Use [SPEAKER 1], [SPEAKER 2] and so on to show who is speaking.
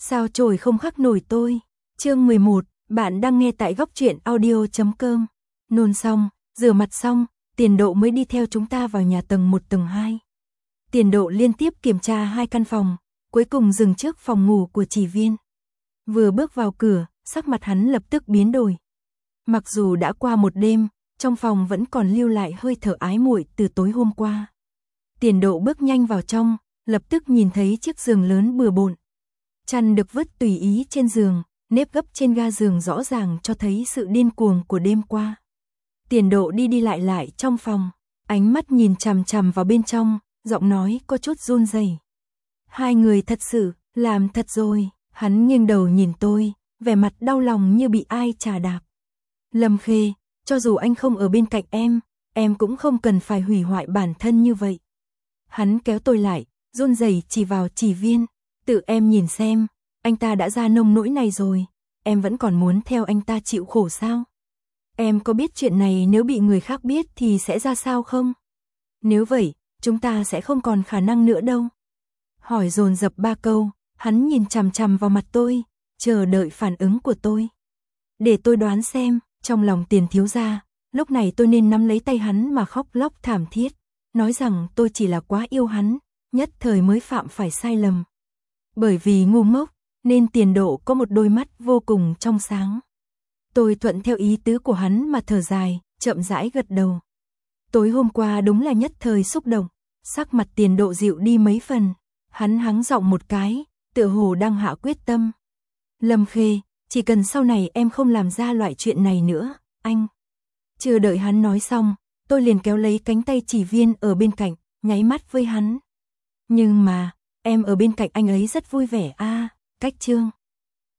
[SPEAKER 1] Sao chổi không khắc nổi tôi. Chương 11, bạn đang nghe tại goctruyện audio.com. Nôn xong, rửa mặt xong, Tiền Độ mới đi theo chúng ta vào nhà tầng 1 tầng 2. Tiền Độ liên tiếp kiểm tra 2 căn phòng, cuối cùng dừng trước phòng ngủ của Chỉ Viên. Vừa bước vào cửa, sắc mặt hắn lập tức biến đổi. Mặc dù đã qua một đêm, trong phòng vẫn còn lưu lại hơi thở ái muội từ tối hôm qua. Tiền Độ bước nhanh vào trong, lập tức nhìn thấy chiếc giường lớn bừa bộn. Chăn được vứt tùy ý trên giường, nếp gấp trên ga giường rõ ràng cho thấy sự điên cuồng của đêm qua. Tiền Độ đi đi lại trong phòng, ánh mắt nhìn chằm chằm vào bên trong, giọng nói có chút run rẩy. Hai người thật sự, làm thật rồi. Hắn nghiêng đầu nhìn tôi, vẻ mặt đau lòng như bị ai chà đạp. Lâm Khê, cho dù anh không ở bên cạnh em cũng không cần phải hủy hoại bản thân như vậy. Hắn kéo tôi lại, run rẩy chỉ vào Chỉ Viên. Tự em nhìn xem, anh ta đã ra nông nỗi này rồi, em vẫn còn muốn theo anh ta chịu khổ sao? Em có biết chuyện này nếu bị người khác biết thì sẽ ra sao không? Nếu vậy, chúng ta sẽ không còn khả năng nữa đâu. Hỏi dồn dập 3 câu, hắn nhìn chằm chằm vào mặt tôi, chờ đợi phản ứng của tôi. Để tôi đoán xem, trong lòng Tiền thiếu gia, lúc này tôi nên nắm lấy tay hắn mà khóc lóc thảm thiết, nói rằng tôi chỉ là quá yêu hắn, nhất thời mới phạm phải sai lầm. Bởi vì ngu ngốc, nên Tiền Độ có một đôi mắt vô cùng trong sáng. Tôi thuận theo ý tứ của hắn mà thở dài, chậm rãi gật đầu. Tối hôm qua đúng là nhất thời xúc động, sắc mặt Tiền Độ dịu đi mấy phần, hắn hắng giọng một cái, tựa hồ đang hạ quyết tâm. Lâm Khê, chỉ cần sau này em không làm ra loại chuyện này nữa, anh. Chưa đợi hắn nói xong, tôi liền kéo lấy cánh tay Chỉ Viên ở bên cạnh, nháy mắt với hắn. Nhưng mà, em ở bên cạnh anh ấy rất vui vẻ a. Cách chương